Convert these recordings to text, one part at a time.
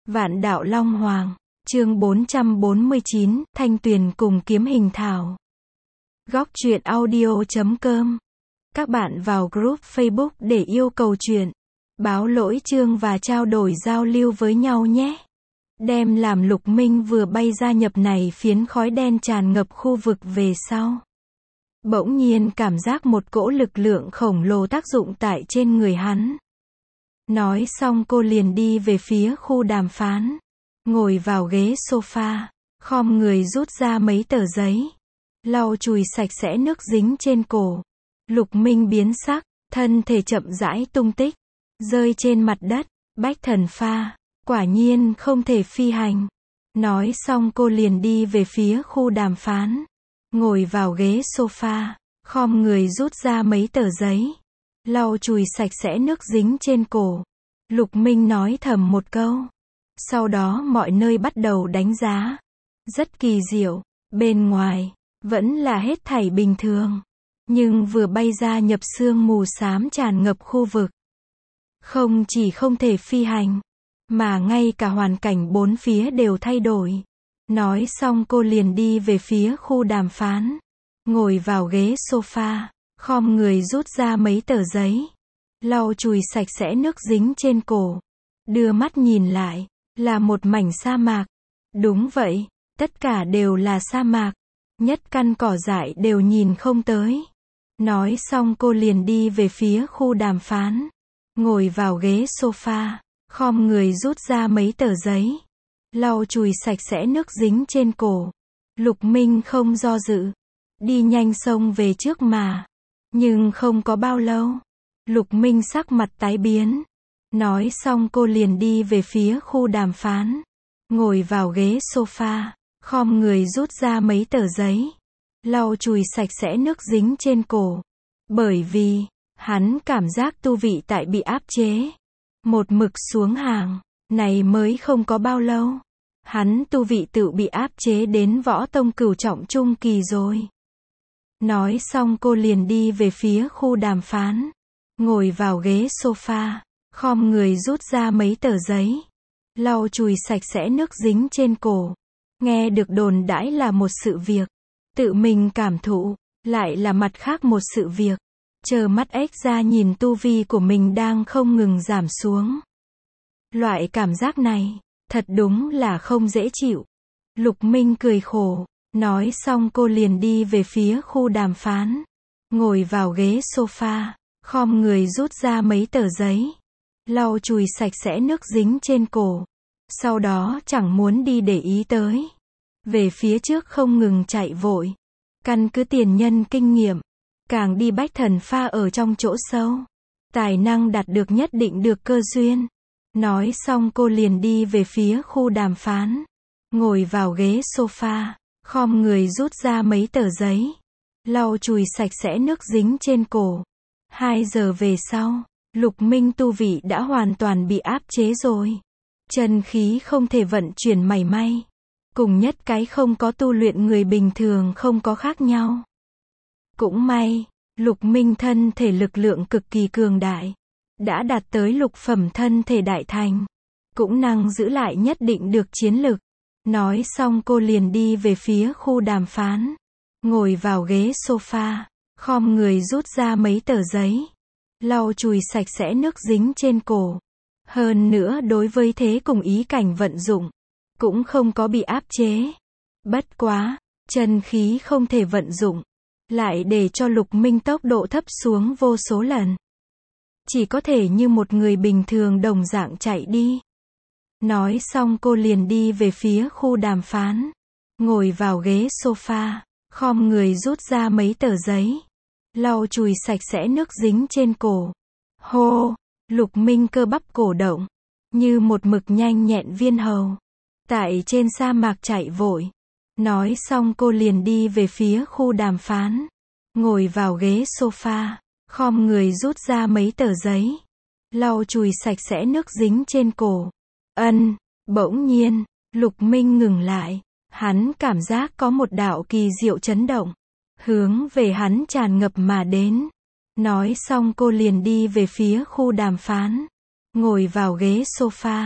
Vạn đạo Long Hoàng, chương 449, Thanh Tuyền cùng kiếm hình thảo. Góc truyện audio.com. Các bạn vào group Facebook để yêu cầu truyện, báo lỗi chương và trao đổi giao lưu với nhau nhé. Đem làm Lục Minh vừa bay ra nhập này phiến khói đen tràn ngập khu vực về sau. Bỗng nhiên cảm giác một cỗ lực lượng khổng lồ tác dụng tại trên người hắn. Nói xong cô liền đi về phía khu đàm phán. Ngồi vào ghế sofa, khom người rút ra mấy tờ giấy. Lau chùi sạch sẽ nước dính trên cổ. Lục Minh biến sắc, thân thể chậm rãi tung tích. Rơi trên mặt đất, Bách Thần Pha, quả nhiên không thể phi hành. Nói xong cô liền đi về phía khu đàm phán. Ngồi vào ghế sofa, khom người rút ra mấy tờ giấy. Lau chùi sạch sẽ nước dính trên cổ. Lục Minh nói thầm một câu. Sau đó mọi nơi bắt đầu đánh giá. Rất kỳ diệu, bên ngoài, vẫn là hết thảy bình thường. Nhưng vừa bay ra nhập sương mù xám tràn ngập khu vực. Không chỉ không thể phi hành, mà ngay cả hoàn cảnh bốn phía đều thay đổi. Nói xong cô liền đi về phía khu đàm phán. Ngồi vào ghế sofa, khom người rút ra mấy tờ giấy. Lau chùi sạch sẽ nước dính trên cổ. Đưa mắt nhìn lại, là một mảnh sa mạc. Đúng vậy, tất cả đều là sa mạc. Nhất căn cỏ dại đều nhìn không tới. Nói xong cô liền đi về phía khu đàm phán. Ngồi vào ghế sofa, khom người rút ra mấy tờ giấy. Lau chùi sạch sẽ nước dính trên cổ. Lục Minh không do dự. Đi nhanh xông về trước mà. Nhưng không có bao lâu. Lục Minh sắc mặt tái biến. Nói xong cô liền đi về phía khu đàm phán. Ngồi vào ghế sofa, khom người rút ra mấy tờ giấy. Lau chùi sạch sẽ nước dính trên cổ. Bởi vì, hắn cảm giác tu vị tại bị áp chế. Một mực xuống hàng, này mới không có bao lâu. Hắn tu vị tự bị áp chế đến võ tông cửu trọng trung kỳ rồi. Nói xong cô liền đi về phía khu đàm phán. Ngồi vào ghế sofa, khom người rút ra mấy tờ giấy. Lau chùi sạch sẽ nước dính trên cổ. Nghe được đồn đãi là một sự việc. Tự mình cảm thụ, lại là mặt khác một sự việc. Chờ mắt ếch ra nhìn tu vi của mình đang không ngừng giảm xuống. Loại cảm giác này, thật đúng là không dễ chịu. Lục Minh cười khổ. Nói xong cô liền đi về phía khu đàm phán. Ngồi vào ghế sofa, khom người rút ra mấy tờ giấy. Lau chùi sạch sẽ nước dính trên cổ. Sau đó chẳng muốn đi để ý tới. Về phía trước không ngừng chạy vội. Căn cứ tiền nhân kinh nghiệm. Càng đi Bách Thần Pha ở trong chỗ sâu. Tài năng đạt được nhất định được cơ duyên. Nói xong cô liền đi về phía khu đàm phán. Ngồi vào ghế sofa, khom người rút ra mấy tờ giấy. Lau chùi sạch sẽ nước dính trên cổ. 2 giờ về sau, Lục Minh tu vị đã hoàn toàn bị áp chế rồi. Chân khí không thể vận chuyển mảy may. Cùng nhất cái không có tu luyện người bình thường không có khác nhau. Cũng may, Lục Minh thân thể lực lượng cực kỳ cường đại. Đã đạt tới lục phẩm thân thể đại thành. Cũng năng giữ lại nhất định được chiến lực. Nói xong cô liền đi về phía khu đàm phán. Ngồi vào ghế sofa, khom người rút ra mấy tờ giấy. Lau chùi sạch sẽ nước dính trên cổ. Hơn nữa đối với thế cùng ý cảnh vận dụng, cũng không có bị áp chế. Bất quá, chân khí không thể vận dụng. Lại để cho Lục Minh tốc độ thấp xuống vô số lần. Chỉ có thể như một người bình thường đồng dạng chạy đi. Nói xong cô liền đi về phía khu đàm phán. Ngồi vào ghế sofa, khom người rút ra mấy tờ giấy. Lau chùi sạch sẽ nước dính trên cổ. Hô, Lục Minh cơ bắp cổ động. Như một mực nhanh nhẹn viên hầu. Tại trên sa mạc chạy vội. Nói xong cô liền đi về phía khu đàm phán. Ngồi vào ghế sofa, khom người rút ra mấy tờ giấy. Lau chùi sạch sẽ nước dính trên cổ. Bỗng nhiên, Lục Minh ngừng lại. Hắn cảm giác có một đạo kỳ diệu chấn động. Hướng về hắn tràn ngập mà đến. Nói xong cô liền đi về phía khu đàm phán. Ngồi vào ghế sofa,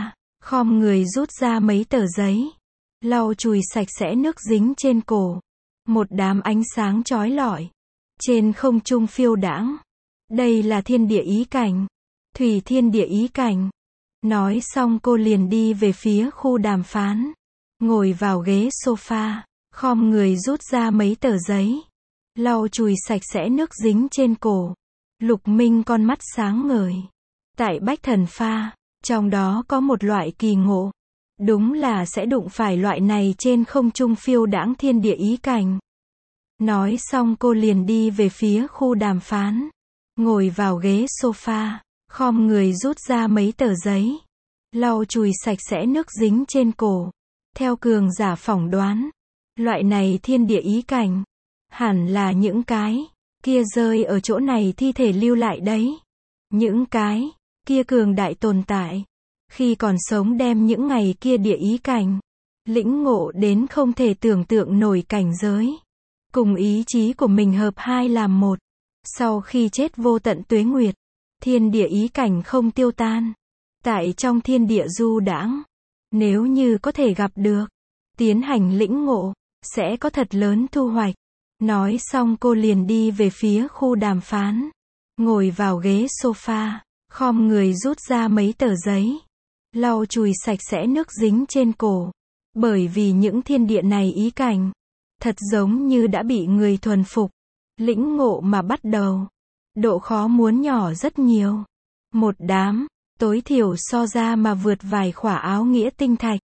khom người rút ra mấy tờ giấy, lau chùi sạch sẽ nước dính trên cổ. Một đám ánh sáng chói lọi trên không trung phiêu đãng. Đây là thiên địa ý cảnh. Thủy thiên địa ý cảnh. Nói xong cô liền đi về phía khu đàm phán. Ngồi vào ghế sofa, khom người rút ra mấy tờ giấy, lau chùi sạch sẽ nước dính trên cổ. Lục Minh con mắt sáng ngời. Tại Bách Thần Pha, trong đó có một loại kỳ ngộ. Đúng là sẽ đụng phải loại này trên không trung phiêu đãng thiên địa ý cảnh. Nói xong cô liền đi về phía khu đàm phán. Ngồi vào ghế sofa, khom người rút ra mấy tờ giấy, lau chùi sạch sẽ nước dính trên cổ. Theo cường giả phỏng đoán, loại này thiên địa ý cảnh, hẳn là những cái kia rơi ở chỗ này thi thể lưu lại đấy. Những cái kia cường đại tồn tại, khi còn sống đem những ngày kia địa ý cảnh, lĩnh ngộ đến không thể tưởng tượng nổi cảnh giới. Cùng ý chí của mình hợp hai làm một. Sau khi chết vô tận tuế nguyệt, thiên địa ý cảnh không tiêu tan. Tại trong thiên địa du đãng, nếu như có thể gặp được, tiến hành lĩnh ngộ, sẽ có thật lớn thu hoạch. Nói xong cô liền đi về phía khu đàm phán. Ngồi vào ghế sofa, khom người rút ra mấy tờ giấy, lau chùi sạch sẽ nước dính trên cổ. Bởi vì những thiên địa này ý cảnh, thật giống như đã bị người thuần phục, lĩnh ngộ mà bắt đầu. Độ khó muốn nhỏ rất nhiều. Một đám, tối thiểu so ra mà vượt vài khỏa áo nghĩa tinh thạch.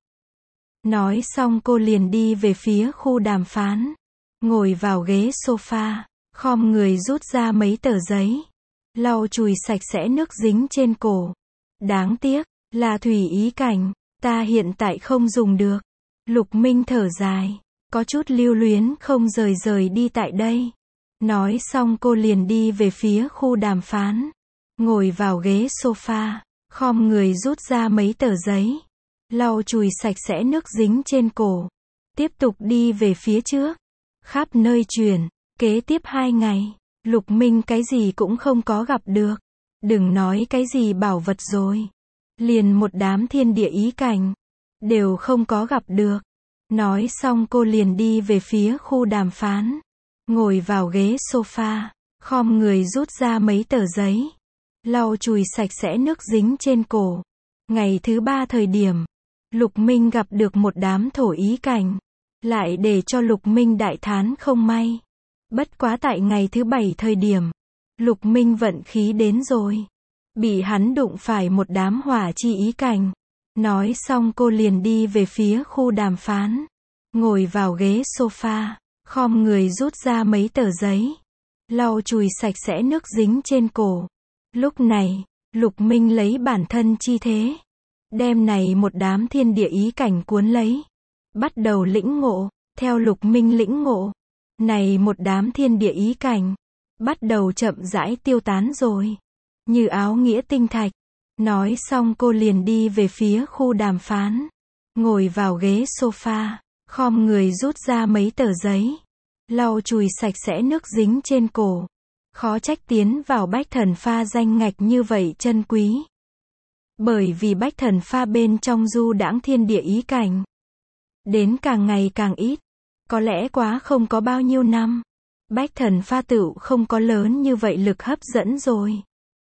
Nói xong cô liền đi về phía khu đàm phán. Ngồi vào ghế sofa, khom người rút ra mấy tờ giấy, lau chùi sạch sẽ nước dính trên cổ. Đáng tiếc, là thủy ý cảnh, ta hiện tại không dùng được. Lục Minh thở dài, có chút lưu luyến không rời đi tại đây. Nói xong cô liền đi về phía khu đàm phán. Ngồi vào ghế sofa, khom người rút ra mấy tờ giấy, lau chùi sạch sẽ nước dính trên cổ. Tiếp tục đi về phía trước, khắp nơi chuyển. Kế tiếp 2 ngày, Lục Minh cái gì cũng không có gặp được. Đừng nói cái gì bảo vật rồi, liền một đám thiên địa ý cảnh đều không có gặp được. Nói xong cô liền đi về phía khu đàm phán. Ngồi vào ghế sofa, khom người rút ra mấy tờ giấy, lau chùi sạch sẽ nước dính trên cổ. Ngày thứ 3 thời điểm, Lục Minh gặp được một đám thổ ý cảnh, lại để cho Lục Minh đại thán không may. Bất quá tại ngày thứ 7 thời điểm, Lục Minh vận khí đến rồi, bị hắn đụng phải một đám hỏa chi ý cảnh. Nói xong cô liền đi về phía khu đàm phán. Ngồi vào ghế sofa, khom người rút ra mấy tờ giấy, lau chùi sạch sẽ nước dính trên cổ. Lúc này, Lục Minh lấy bản thân chi thế, đem này một đám thiên địa ý cảnh cuốn lấy, bắt đầu lĩnh ngộ. Theo Lục Minh lĩnh ngộ, này một đám thiên địa ý cảnh bắt đầu chậm rãi tiêu tán rồi, như áo nghĩa tinh thạch. Nói xong cô liền đi về phía khu đàm phán. Ngồi vào ghế sofa, khom người rút ra mấy tờ giấy, lau chùi sạch sẽ nước dính trên cổ. Khó trách tiến vào Bách Thần Pha danh ngạch như vậy chân quý. Bởi vì Bách Thần Pha bên trong du đãng thiên địa ý cảnh đến càng ngày càng ít. Có lẽ quá không có bao nhiêu năm, Bách Thần Pha tựu không có lớn như vậy lực hấp dẫn rồi.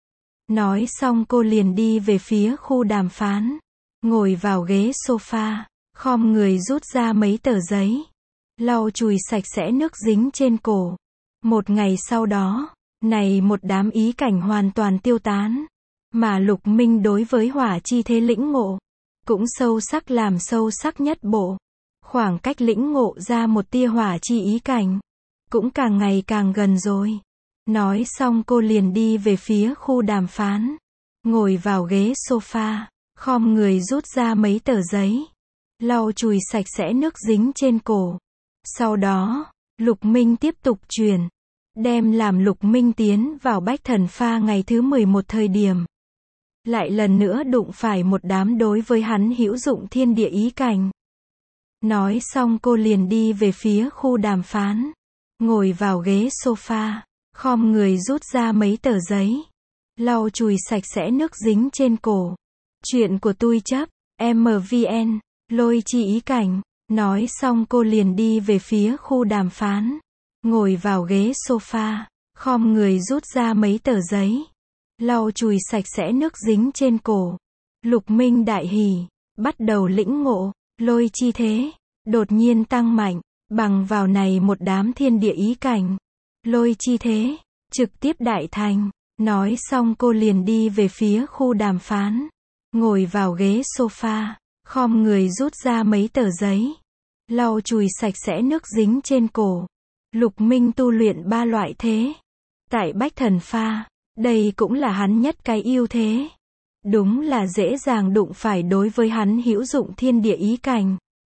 Nói xong cô liền đi về phía khu đàm phán. Ngồi vào ghế sofa, khom người rút ra mấy tờ giấy, lau chùi sạch sẽ nước dính trên cổ. Một ngày sau đó, này một đám ý cảnh hoàn toàn tiêu tán. Mà Lục Minh đối với hỏa chi thế lĩnh ngộ, cũng sâu sắc làm sâu sắc nhất bộ. Khoảng cách lĩnh ngộ ra một tia hỏa chi ý cảnh, cũng càng ngày càng gần rồi. Nói xong cô liền đi về phía khu đàm phán. Ngồi vào ghế sofa, khom người rút ra mấy tờ giấy, lau chùi sạch sẽ nước dính trên cổ. Sau đó, Lục Minh tiếp tục chuyển, đem làm Lục Minh tiến vào Bách Thần Pha ngày thứ 11 thời điểm. Lại lần nữa đụng phải một đám đối với hắn hữu dụng thiên địa ý cảnh. Nói xong cô liền đi về phía khu đàm phán. Ngồi vào ghế sofa, khom người rút ra mấy tờ giấy, lau chùi sạch sẽ nước dính trên cổ. Chuyện của tôi chấp, MVN, Lôi Chi ý cảnh. Nói xong cô liền đi về phía khu đàm phán. Ngồi vào ghế sofa, khom người rút ra mấy tờ giấy. Lau chùi sạch sẽ nước dính trên cổ. Lục Minh đại hỉ, bắt đầu lĩnh ngộ, lôi chi thế, đột nhiên tăng mạnh, bằng vào này một đám thiên địa ý cảnh. Lôi chi thế, trực tiếp đại thành. Nói xong cô liền đi về phía khu đàm phán. Ngồi vào ghế sofa, khom người rút ra mấy tờ giấy. Lau chùi sạch sẽ nước dính trên cổ. Lục Minh tu luyện 3 loại thế. Tại Bách Thần Pha, đây cũng là hắn nhất cái ưu thế. Đúng là dễ dàng đụng phải đối với hắn hữu dụng thiên địa ý cảnh.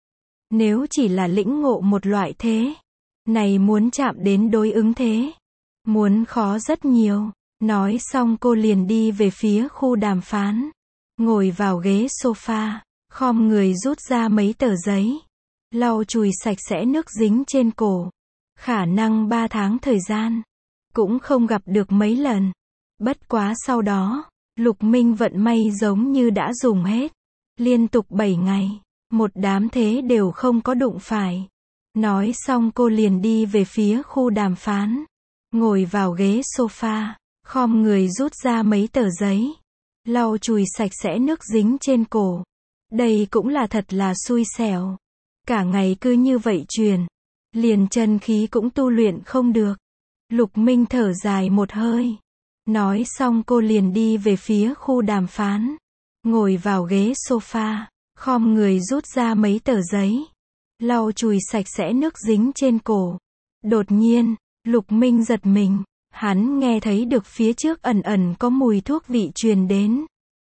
Nếu chỉ là lĩnh ngộ một loại thế, này muốn chạm đến đối ứng thế, muốn khó rất nhiều. Nói xong cô liền đi về phía khu đàm phán. Ngồi vào ghế sofa, khom người rút ra mấy tờ giấy. Lau chùi sạch sẽ nước dính trên cổ. Khả năng 3 tháng thời gian, cũng không gặp được mấy lần. Bất quá sau đó, Lục Minh vận may giống như đã dùng hết. Liên tục 7 ngày, một đám thế đều không có đụng phải. Nói xong cô liền đi về phía khu đàm phán. Ngồi vào ghế sofa, khom người rút ra mấy tờ giấy. Lau chùi sạch sẽ nước dính trên cổ. Đây cũng là thật là xui xẻo. Cả ngày cứ như vậy truyền. Liền chân khí cũng tu luyện không được. Lục Minh thở dài một hơi. Nói xong cô liền đi về phía khu đàm phán. Ngồi vào ghế sofa, khom người rút ra mấy tờ giấy. Lau chùi sạch sẽ nước dính trên cổ. Đột nhiên, Lục Minh giật mình. Hắn nghe thấy được phía trước ẩn ẩn có mùi thuốc vị truyền đến.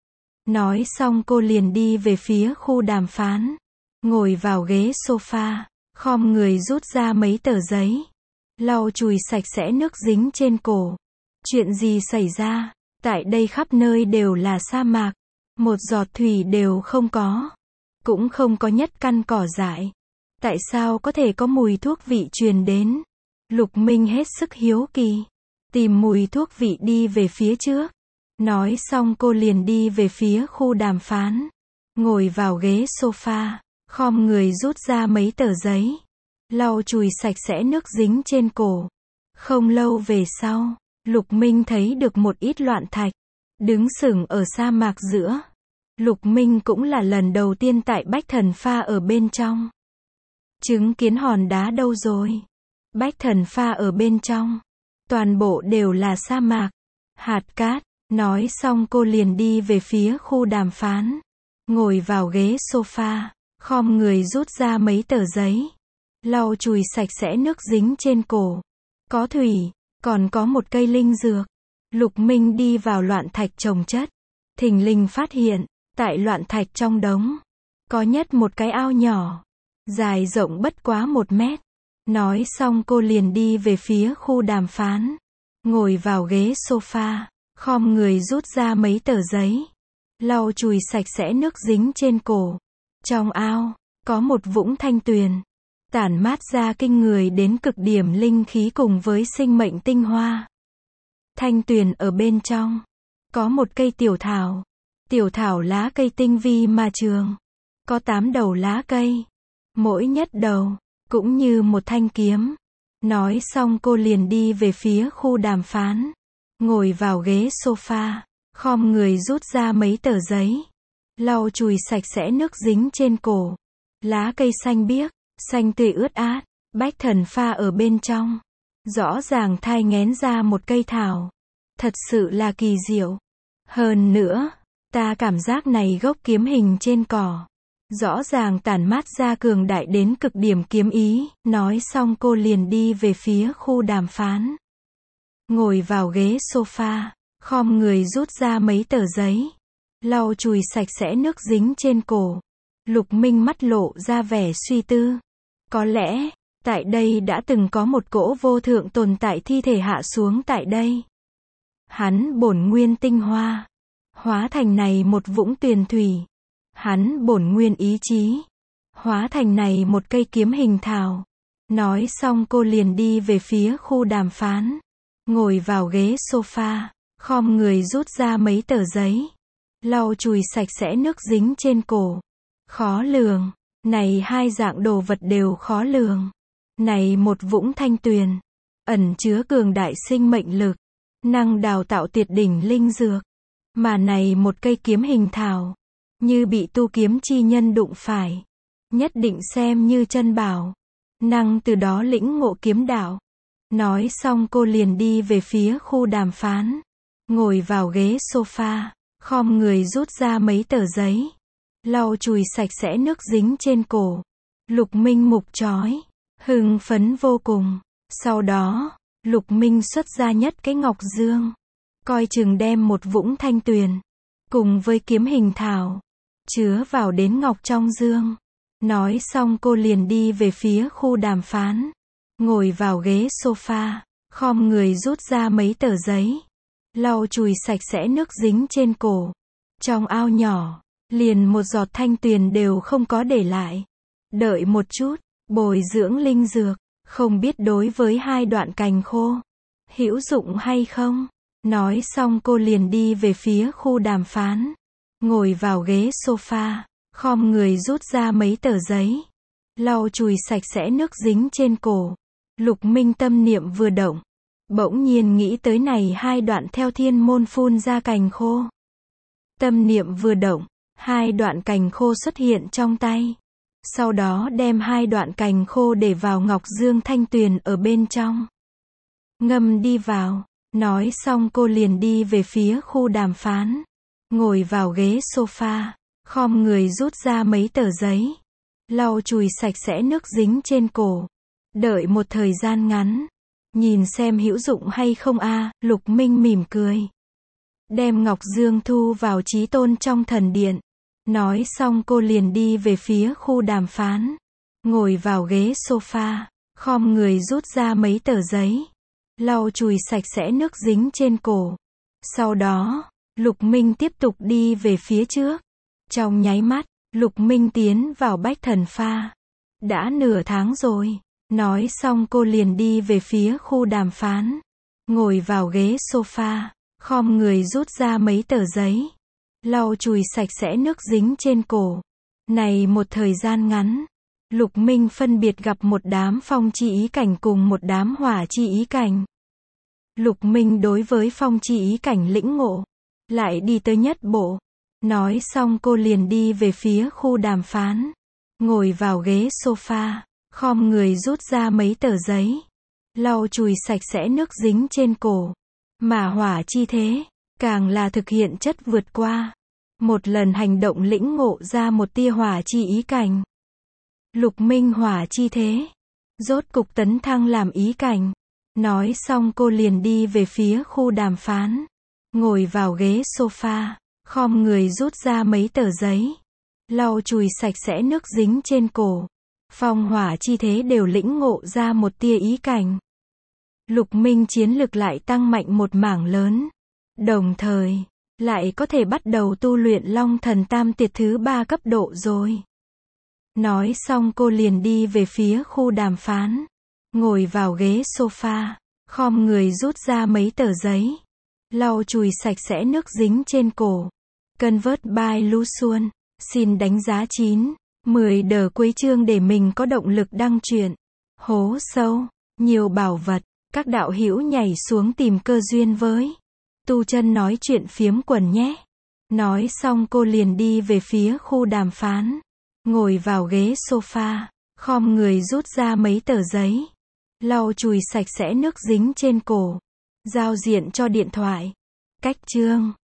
Nói xong cô liền đi về phía khu đàm phán. Ngồi vào ghế sofa, khom người rút ra mấy tờ giấy. Lau chùi sạch sẽ nước dính trên cổ. Chuyện gì xảy ra? Tại đây khắp nơi đều là sa mạc. Một giọt thủy đều không có. Cũng không có nhất căn cỏ dại. Tại sao có thể có mùi thuốc vị truyền đến? Lục Minh hết sức hiếu kỳ. Tìm mùi thuốc vị đi về phía trước. Nói xong cô liền đi về phía khu đàm phán. Ngồi vào ghế sofa, khom người rút ra mấy tờ giấy. Lau chùi sạch sẽ nước dính trên cổ. Không lâu về sau, Lục Minh thấy được một ít loạn thạch. Đứng sừng ở sa mạc giữa. Lục Minh cũng là lần đầu tiên tại Bách Thần Pha ở bên trong. Chứng kiến hòn đá đâu rồi? Bách Thần Pha ở bên trong. Toàn bộ đều là sa mạc. Hạt cát. Nói xong cô liền đi về phía khu đàm phán. Ngồi vào ghế sofa, khom người rút ra mấy tờ giấy. Lau chùi sạch sẽ nước dính trên cổ. Có thủy, còn có một cây linh dược. Lục Minh đi vào loạn thạch chồng chất. Thình lình phát hiện, tại loạn thạch trong đống, có nhất một cái ao nhỏ. Dài rộng bất quá 1 mét. Nói xong cô liền đi về phía khu đàm phán. Ngồi vào ghế sofa, khom người rút ra mấy tờ giấy. Lau chùi sạch sẽ nước dính trên cổ. Trong ao, có một vũng thanh tuyền. Tản mát ra kinh người đến cực điểm linh khí cùng với sinh mệnh tinh hoa. Thanh tuyền ở bên trong. Có một cây tiểu thảo. Tiểu thảo lá cây tinh vi mà trường. Có 8 đầu lá cây. Mỗi nhất đầu, cũng như một thanh kiếm. Nói xong cô liền đi về phía khu đàm phán. Ngồi vào ghế sofa, khom người rút ra mấy tờ giấy. Lau chùi sạch sẽ nước dính trên cổ. Lá cây xanh biếc, xanh tươi ướt át. Bách Thần Pha ở bên trong. Rõ ràng thai nghén ra một cây thảo. Thật sự là kỳ diệu. Hơn nữa, ta cảm giác này gốc kiếm hình trên cỏ. Rõ ràng tản mát ra cường đại đến cực điểm kiếm ý. Nói xong cô liền đi về phía khu đàm phán. Ngồi vào ghế sofa, khom người rút ra mấy tờ giấy. Lau chùi sạch sẽ nước dính trên cổ. Lục Minh mắt lộ ra vẻ suy tư. Có lẽ, tại đây đã từng có một cỗ vô thượng tồn tại thi thể hạ xuống tại đây. Hắn bổn nguyên tinh hoa, hóa thành này một vũng tuyền thủy. Hắn bổn nguyên ý chí, hóa thành này một cây kiếm hình thảo. Nói xong cô liền đi về phía khu đàm phán. Ngồi vào ghế sofa, khom người rút ra mấy tờ giấy. lau chùi sạch sẽ nước dính trên cổ. Khó lường. Này hai dạng đồ vật đều khó lường. Này một vũng thanh tuyền, ẩn chứa cường đại sinh mệnh lực, năng đào tạo tuyệt đỉnh linh dược. Mà này một cây kiếm hình thảo, như bị tu kiếm chi nhân đụng phải, nhất định xem như chân bảo, năng từ đó lĩnh ngộ kiếm đạo. Nói xong cô liền đi về phía khu đàm phán, ngồi vào ghế sofa, khom người rút ra mấy tờ giấy, lau chùi sạch sẽ nước dính trên cổ. Lục Minh Mục chói, hưng phấn vô cùng. Sau đó, Lục Minh xuất ra nhất cái ngọc dương, coi chừng đem một vũng thanh tuyền, cùng với kiếm hình thảo, chứa vào đến ngọc trong dương. Nói xong cô liền đi về phía khu đàm phán, ngồi vào ghế sofa, khom người rút ra mấy tờ giấy, lau chùi sạch sẽ nước dính trên cổ. Trong ao nhỏ, liền một giọt thanh tuyền đều không có để lại. Đợi một chút, bồi dưỡng linh dược, không biết đối với hai đoạn cành khô, hữu dụng hay không? Nói xong cô liền đi về phía khu đàm phán, ngồi vào ghế sofa, khom người rút ra mấy tờ giấy, lau chùi sạch sẽ nước dính trên cổ. Lục Minh tâm niệm vừa động, bỗng nhiên nghĩ tới này hai đoạn theo thiên môn phun ra cành khô. Tâm niệm vừa động, hai đoạn cành khô xuất hiện trong tay. Sau đó đem hai đoạn cành khô để vào ngọc dương thanh tuyền ở bên trong, ngâm đi vào. Nói xong cô liền đi về phía khu đàm phán, ngồi vào ghế sofa, khom người rút ra mấy tờ giấy, lau chùi sạch sẽ nước dính trên cổ. Đợi một thời gian ngắn, nhìn xem hữu dụng hay không a. Lục Minh mỉm cười, đem ngọc dương thu vào chí tôn trong thần điện. Nói xong cô liền đi về phía khu đàm phán, ngồi vào ghế sofa, khom người rút ra mấy tờ giấy, lau chùi sạch sẽ nước dính trên cổ. Sau đó, Lục Minh tiếp tục đi về phía trước. Trong nháy mắt, Lục Minh tiến vào bách thần pha. Đã nửa tháng rồi. Nói xong cô liền đi về phía khu đàm phán, ngồi vào ghế sofa, khom người rút ra mấy tờ giấy, lau chùi sạch sẽ nước dính trên cổ. Này một thời gian ngắn, Lục Minh phân biệt gặp một đám phong chi ý cảnh cùng một đám hỏa chi ý cảnh. Lục Minh đối với phong chi ý cảnh lĩnh ngộ, lại đi tới nhất bộ. Nói xong cô liền đi về phía khu đàm phán, ngồi vào ghế sofa, khom người rút ra mấy tờ giấy, lau chùi sạch sẽ nước dính trên cổ. Mà hỏa chi thế, càng là thực hiện chất vượt qua. Một lần hành động lĩnh ngộ ra một tia hỏa chi ý cảnh. Lục Minh hỏa chi thế, rốt cục tấn thăng làm ý cảnh. Nói xong cô liền đi về phía khu đàm phán, ngồi vào ghế sofa, khom người rút ra mấy tờ giấy, lau chùi sạch sẽ nước dính trên cổ. Phong hỏa chi thế đều lĩnh ngộ ra một tia ý cảnh. Lục Minh chiến lực lại tăng mạnh một mảng lớn. Đồng thời, lại có thể bắt đầu tu luyện Long Thần Tam Tiệt thứ 3 cấp độ rồi. Nói xong cô liền đi về phía khu đàm phán, ngồi vào ghế sofa, khom người rút ra mấy tờ giấy, lau chùi sạch sẽ nước dính trên cổ. Convert by Luxuan, xin đánh giá 9/10 đờ cuối chương để mình có động lực đăng truyện. Hố sâu, nhiều bảo vật, các đạo hữu nhảy xuống tìm cơ duyên với Tu Chân nói chuyện phiếm quần nhé. Nói xong cô liền đi về phía khu đàm phán, ngồi vào ghế sofa, khom người rút ra mấy tờ giấy, lau chùi sạch sẽ nước dính trên cổ. Giao diện cho điện thoại. Cách chương